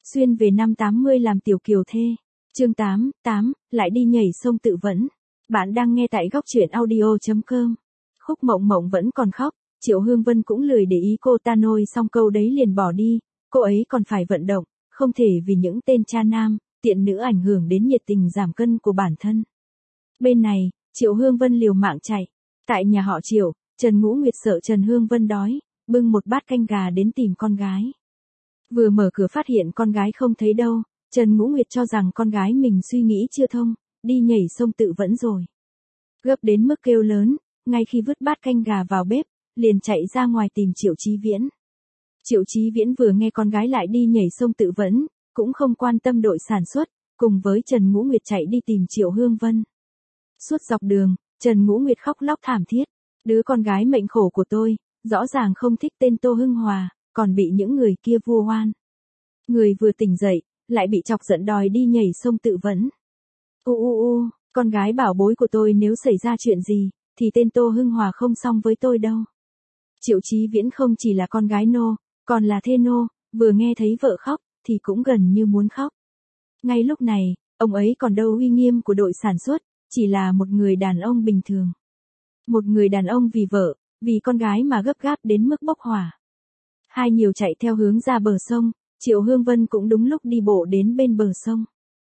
Xuyên về năm 80 làm tiểu kiều thê. Chương 8, lại đi nhảy sông tự vẫn. Bạn đang nghe tại góc truyện audio.com. Khúc Mộng Mộng vẫn còn khóc, Triệu Hương Vân cũng lười để ý cô ta, nôi xong câu đấy liền bỏ đi, cô ấy còn phải vận động, không thể vì những tên cha nam, tiện nữ ảnh hưởng đến nhiệt tình giảm cân của bản thân. Bên này, Triệu Hương Vân liều mạng chạy. Tại nhà họ Triệu, Trần Ngũ Nguyệt sợ Trần Hương Vân đói, bưng một bát canh gà đến tìm con gái. Vừa mở cửa phát hiện con gái không thấy đâu, Trần Ngũ Nguyệt cho rằng con gái mình suy nghĩ chưa thông, đi nhảy sông tự vẫn rồi. Gấp đến mức kêu lớn, ngay khi vứt bát canh gà vào bếp, liền chạy ra ngoài tìm Triệu Chí Viễn. Triệu Chí Viễn vừa nghe con gái lại đi nhảy sông tự vẫn, cũng không quan tâm đội sản xuất, cùng với Trần Ngũ Nguyệt chạy đi tìm Triệu Hương Vân. Suốt dọc đường, Trần Ngũ Nguyệt khóc lóc thảm thiết, đứa con gái mệnh khổ của tôi, rõ ràng không thích tên Tô Hưng Hòa, còn bị những người kia vu oan. Người vừa tỉnh dậy, lại bị chọc giận đòi đi nhảy sông tự vẫn. Con gái bảo bối của tôi nếu xảy ra chuyện gì, thì tên Tô Hưng Hòa không xong với tôi đâu. Triệu Chí Viễn không chỉ là con gái nô, còn là thê nô, vừa nghe thấy vợ khóc, thì cũng gần như muốn khóc. Ngay lúc này, ông ấy còn đâu uy nghiêm của đội sản xuất, chỉ là một người đàn ông bình thường. Một người đàn ông vì vợ, vì con gái mà gấp gáp đến mức bốc hỏa. Hai nhiều chạy theo hướng ra bờ sông, Triệu Hương Vân cũng đúng lúc đi bộ đến bên bờ sông.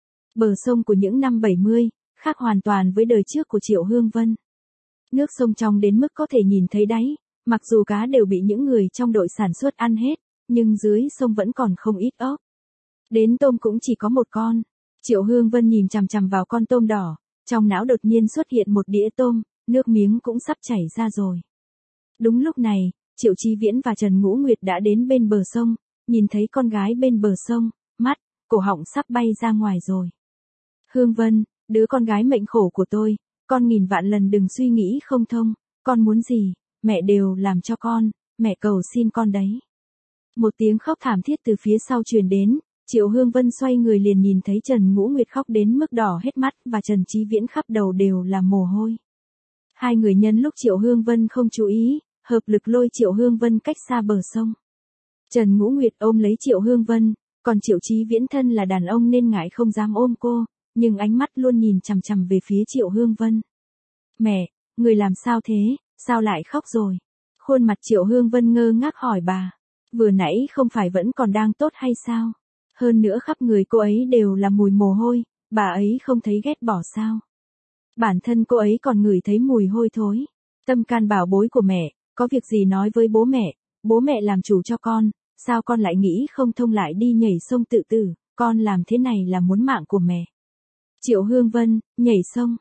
Bờ sông của những năm 70, khác hoàn toàn với đời trước của Triệu Hương Vân. Nước sông trong đến mức có thể nhìn thấy đáy, mặc dù cá đều bị những người trong đội sản xuất ăn hết, nhưng dưới sông vẫn còn không ít ốc. Đến tôm cũng chỉ có một con. Triệu Hương Vân nhìn chằm chằm vào con tôm đỏ, trong não đột nhiên xuất hiện một đĩa tôm, nước miếng cũng sắp chảy ra rồi. Đúng lúc này, Triệu Chí Viễn và Trần Ngũ Nguyệt đã đến bên bờ sông, nhìn thấy con gái bên bờ sông, mắt, cổ họng sắp bay ra ngoài rồi. Hương Vân, đứa con gái mệnh khổ của tôi, con nghìn vạn lần đừng suy nghĩ không thông, con muốn gì, mẹ đều làm cho con, mẹ cầu xin con đấy. Một tiếng khóc thảm thiết từ phía sau truyền đến, Triệu Hương Vân xoay người liền nhìn thấy Trần Ngũ Nguyệt khóc đến mức đỏ hết mắt và Trần Chí Viễn khắp đầu đều là mồ hôi. Hai người nhân lúc Triệu Hương Vân không chú ý, hợp lực lôi Triệu Hương Vân cách xa bờ sông. Trần Ngũ Nguyệt ôm lấy Triệu Hương Vân, còn Triệu Chí Viễn thân là đàn ông nên ngại không dám ôm cô, nhưng ánh mắt luôn nhìn chằm chằm về phía Triệu Hương Vân. Mẹ, người làm sao thế, sao lại khóc rồi? Khuôn mặt Triệu Hương Vân ngơ ngác hỏi bà, vừa nãy không phải vẫn còn đang tốt hay sao? Hơn nữa khắp người cô ấy đều là mùi mồ hôi, bà ấy không thấy ghét bỏ sao? Bản thân cô ấy còn ngửi thấy mùi hôi thối. Tâm can bảo bối của mẹ, có việc gì nói với bố mẹ làm chủ cho con, sao con lại nghĩ không thông lại đi nhảy sông tự tử, con làm thế này là muốn mạng của mẹ. Triệu Hương Vân, nhảy sông.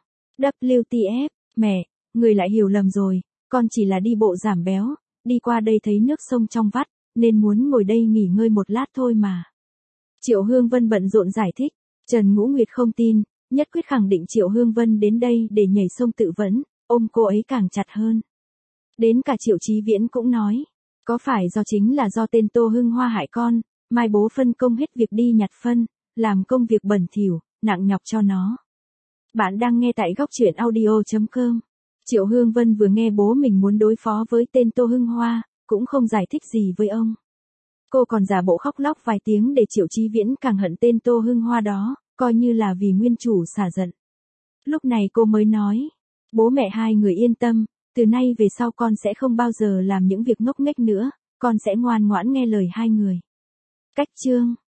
WTF, mẹ, người lại hiểu lầm rồi, con chỉ là đi bộ giảm béo, đi qua đây thấy nước sông trong vắt, nên muốn ngồi đây nghỉ ngơi một lát thôi mà. Triệu Hương Vân bận rộn giải thích, Trần Ngũ Nguyệt không tin, nhất quyết khẳng định Triệu Hương Vân đến đây để nhảy sông tự vẫn, ôm cô ấy càng chặt hơn. Đến cả Triệu Chí Viễn cũng nói, có phải chính là do tên Tô Hưng Hoa hại con, mai bố phân công hết việc đi nhặt phân, làm công việc bẩn thỉu, nặng nhọc cho nó. Bạn đang nghe tại góc truyện audio.com. Triệu Hương Vân vừa nghe bố mình muốn đối phó với tên Tô Hưng Hoa, cũng không giải thích gì với ông. Cô còn giả bộ khóc lóc vài tiếng để Triệu Chí Viễn càng hận tên Tô Hưng Hoa đó, coi như là vì nguyên chủ xả giận. Lúc này cô mới nói, bố mẹ hai người yên tâm, từ nay về sau con sẽ không bao giờ làm những việc ngốc nghếch nữa, con sẽ ngoan ngoãn nghe lời hai người. Cách chương